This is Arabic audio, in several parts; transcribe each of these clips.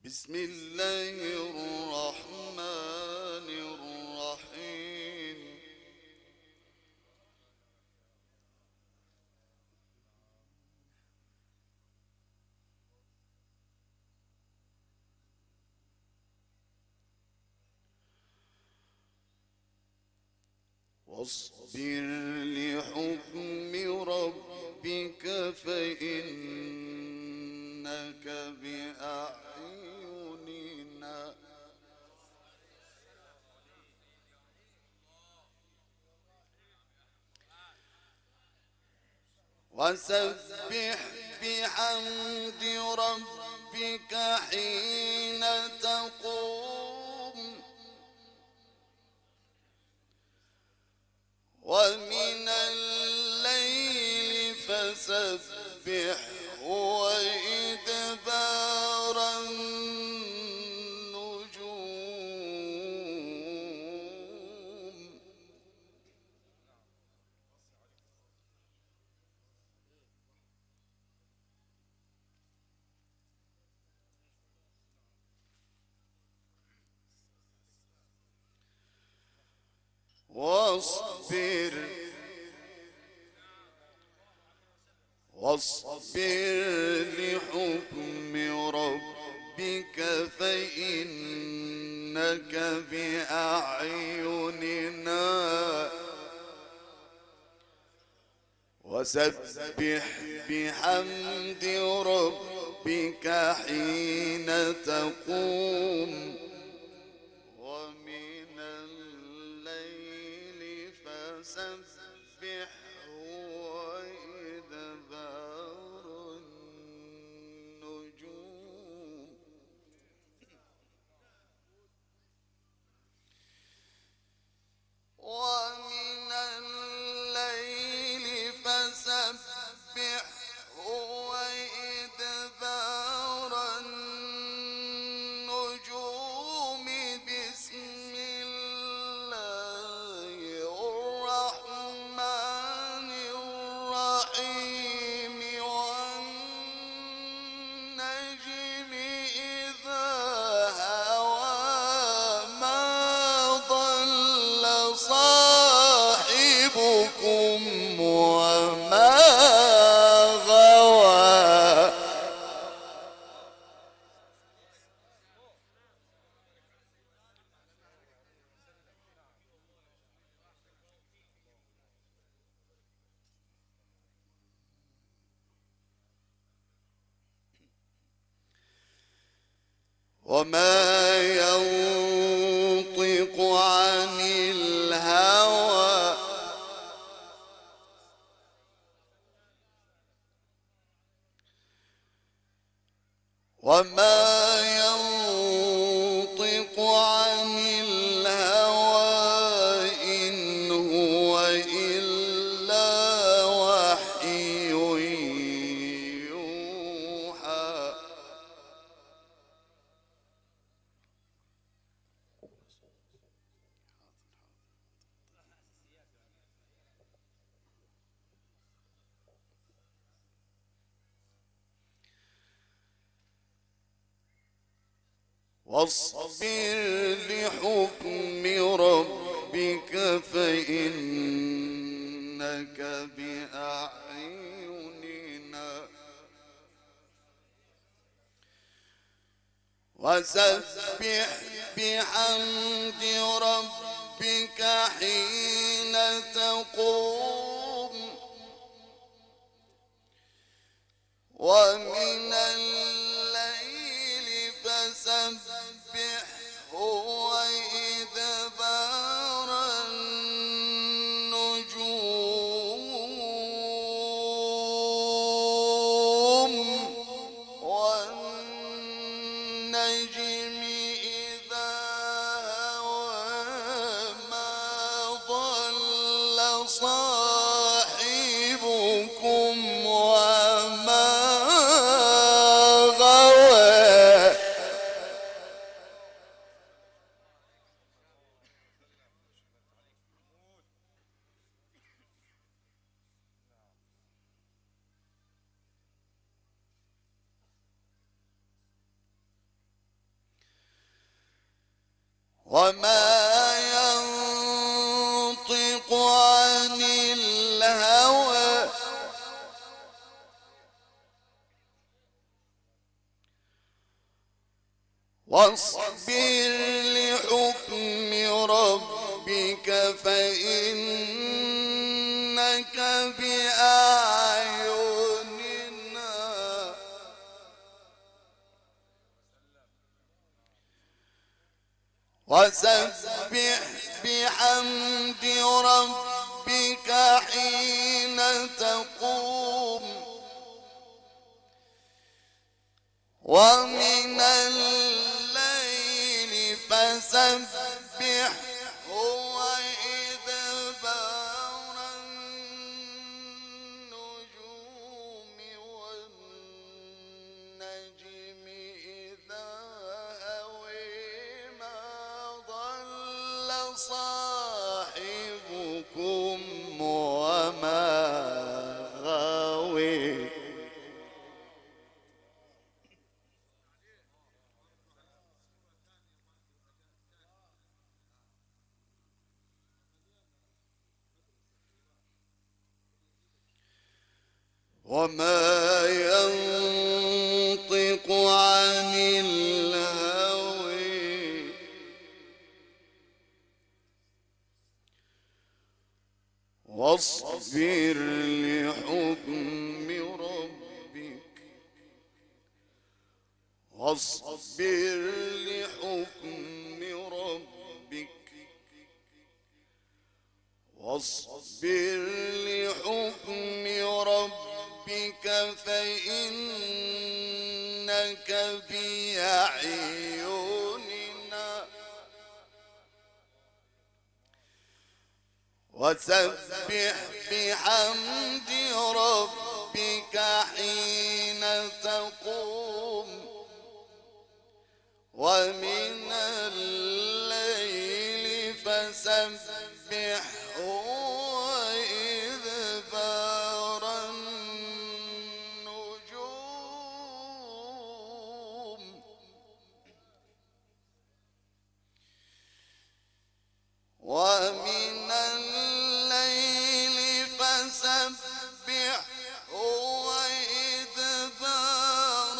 بسم الله الرحمن الرحيم. واصبر لحكم ربك فإنك بأعيننا وسبح بحمد ربك حين تقوم ومن الليل فسبحه وإدبار النجوم. واصبر لحكم ربك فإنك بأعيننا وسبح بحمد ربك حين تقوم ومن الليل فسبحه وإدبار النجوم. ومن الليل فسبحه وإدبار النجوم. بسم الله الرحمن الرحيم. والنجم إذا هوى ما ضل صاحبكم وما غوى. وما ينطق عن الهوى وما ينطق عن الهوى إن هو إلا وحي يوحى. واصبر لحكم ربك فإنك بأعيننا وسبح بحمد ربك حين تقوم ومن الليل فسبحه وإدبار النجوم. والنجم إذا هوى ما ضل صاحبكم وما غوى. وما ينطق عن الهوى واصبر لحكم ربك فإنك بأعيننا وسبح بحمد ربك حين تقوم ومن الليل فسبحه وإدبار النجوم والنجم إذا هوي ما ضل صاحبكم وما غوي وما ينطق عن الهوى واصبر لحكم ربك واصبر لحكم ربك واصبر لحكم ربك فإنك بأعيننا وسبح بحمد ربك حين تقوم ومن الليل فسبحه وإدبار النجوم ومن الليل فسبحه وإدبار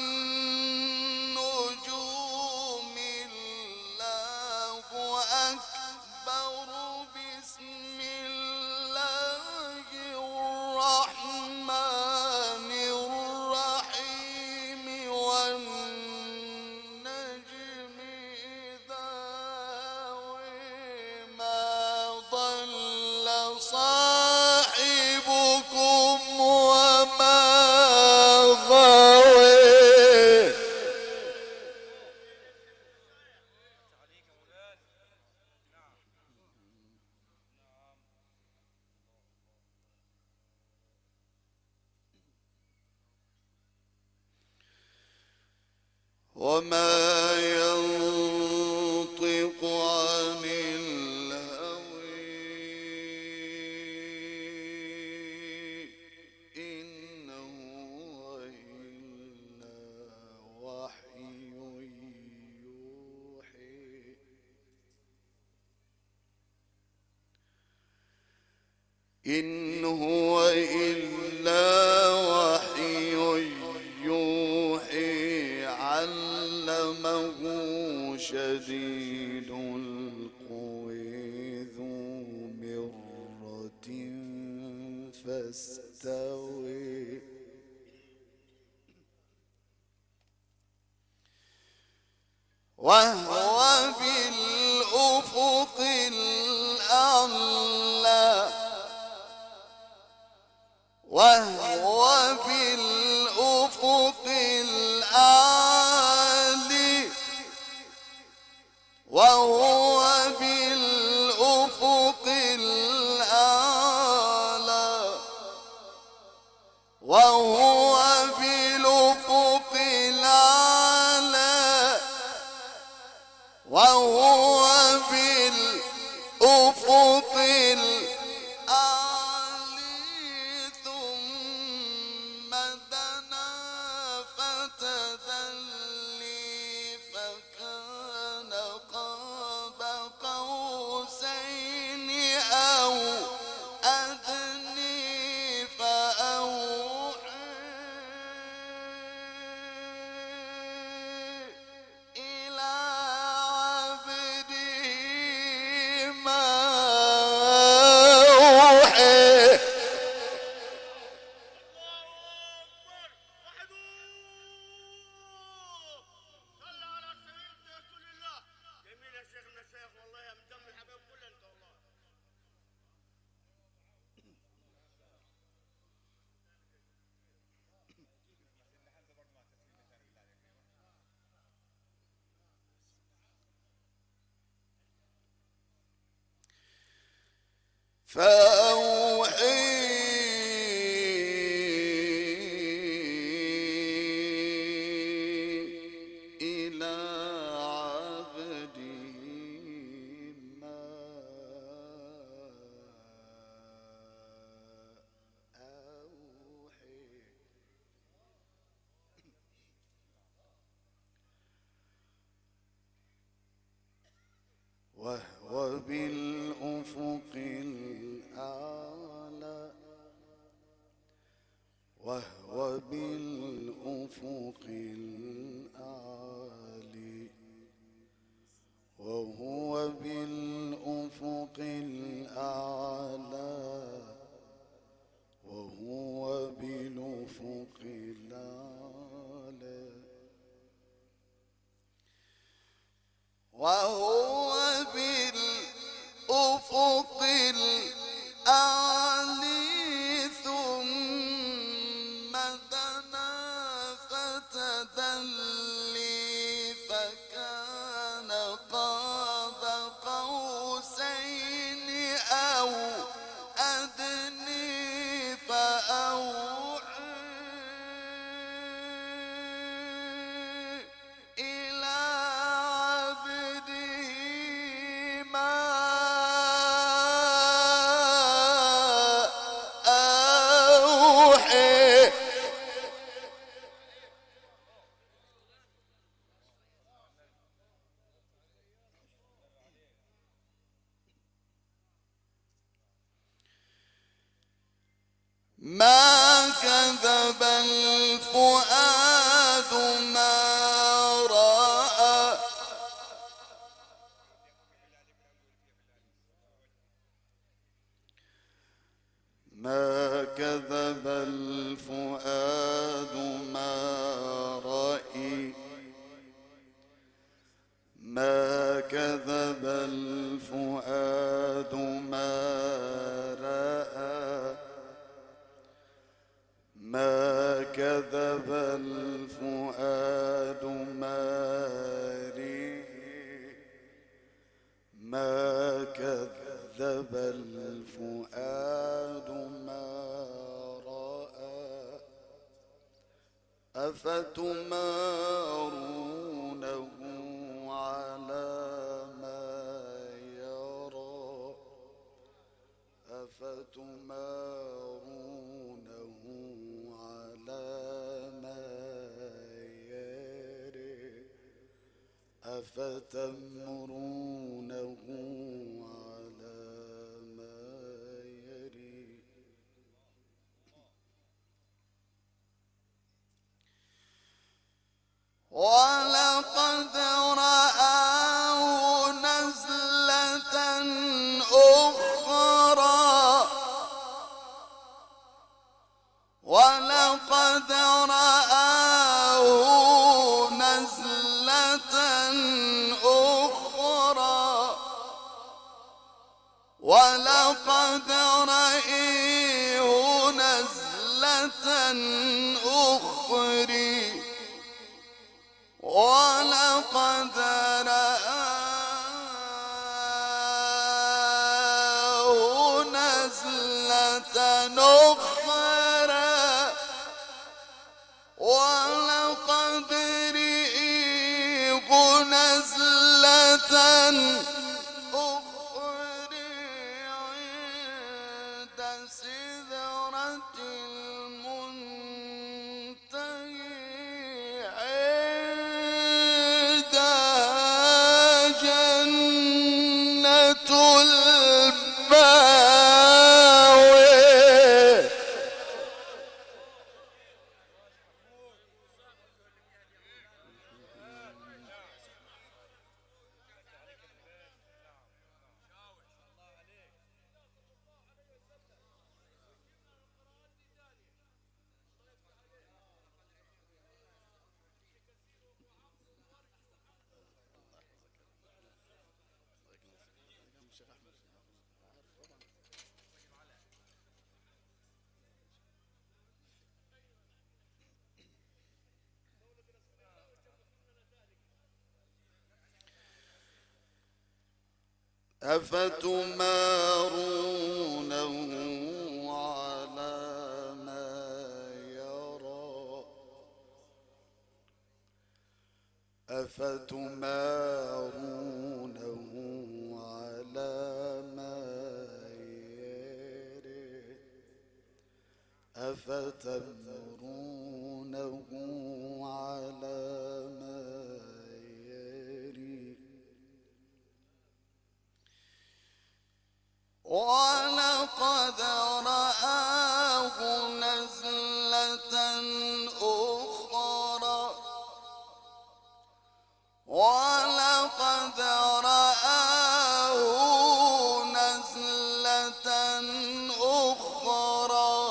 النجوم الله أكبر بسم الله الرحمن الرحيم والنجم إذا هوى ما ضل صاحبكم وما غوى وما ينطق عن الهوى إن هو إلا وحي يوحي إن هو إلا وحي يوحي علمه شديد القوى ذو مرة فاستوى وهو بالأفق الأعلى وهو بالأفق الأعلى وهو بالأفق الأعلى وهو بالأفق الأعلى وهو بالأفق الأعلى ثم دنا فتدلي فكان قاب فأوحي إلى عبدي ما أوحي وهو بالأفق الأعلى وهو بالأفق الأعلى وهو بالأفق الأعلى وهو بالأفق الأعلى وهو بالأفق الأعلى ثم دنا فتدلي فكان قاب قوسين أو أدني فأوحي إلى عبده ما أوحي ما كذب الفؤاد ما رأى ما كذب الفؤاد ما رأى ما كذب الفؤاد ما رأى ما كذب الفؤاد ما رأى ما كذب الفؤاد ما رأى أفتمارونه على ما يرى أفتمارونه على ما يرى أفتمرونه على ما يرى ولقد رآه نزلة أخرى ولقد رآه نزلة أخرى ولقد رآه نزلة أخرى ولقد رآه نزلة أخرى ولقد رآه نزلة أخرى عند سدرة المنتهى عندها جنة المأوى أفتمارونه أفتمارونه على ما يرى أفتمارونه على ما يرى ولقد رآه نزلة أخرى ولقد رآه نزلة أخرى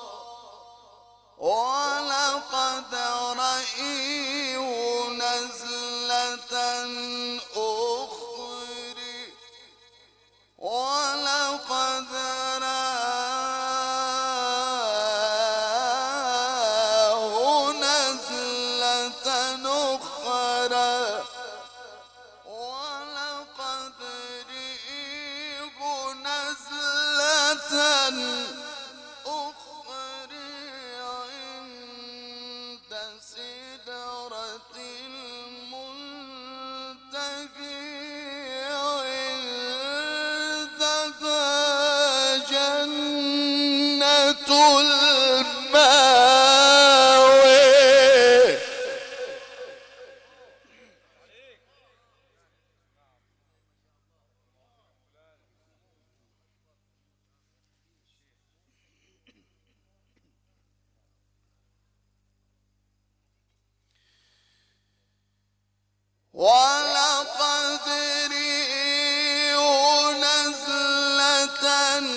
ولقد رآه نزلة أخرى ولقد رآه نزلة أخرى ولقد رآه نزلة أخرى عند سدرة المنتهى عندها جنة المأوى ولقد رآه نزلة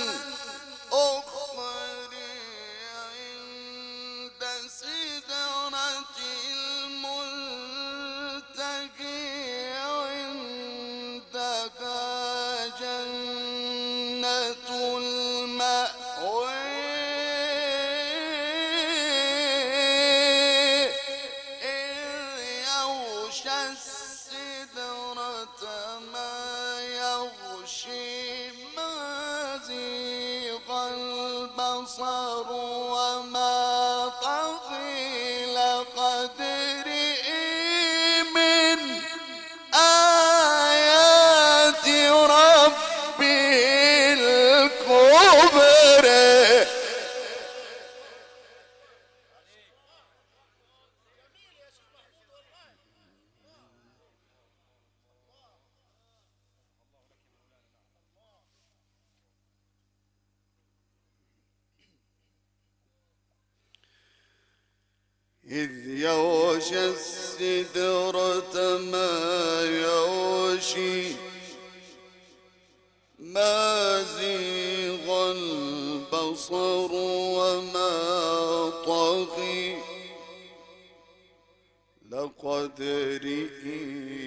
أخرى عند سدرة المنتهى عندها جنة المأوى إذ يغشى السدرة ما يغشي ما زيغ البصر وما طغى لقد رأى من آيات ربه الكبرى إذ يغشى السدرة ما يغشي ما زيغ البصر وما طغى لقد رأى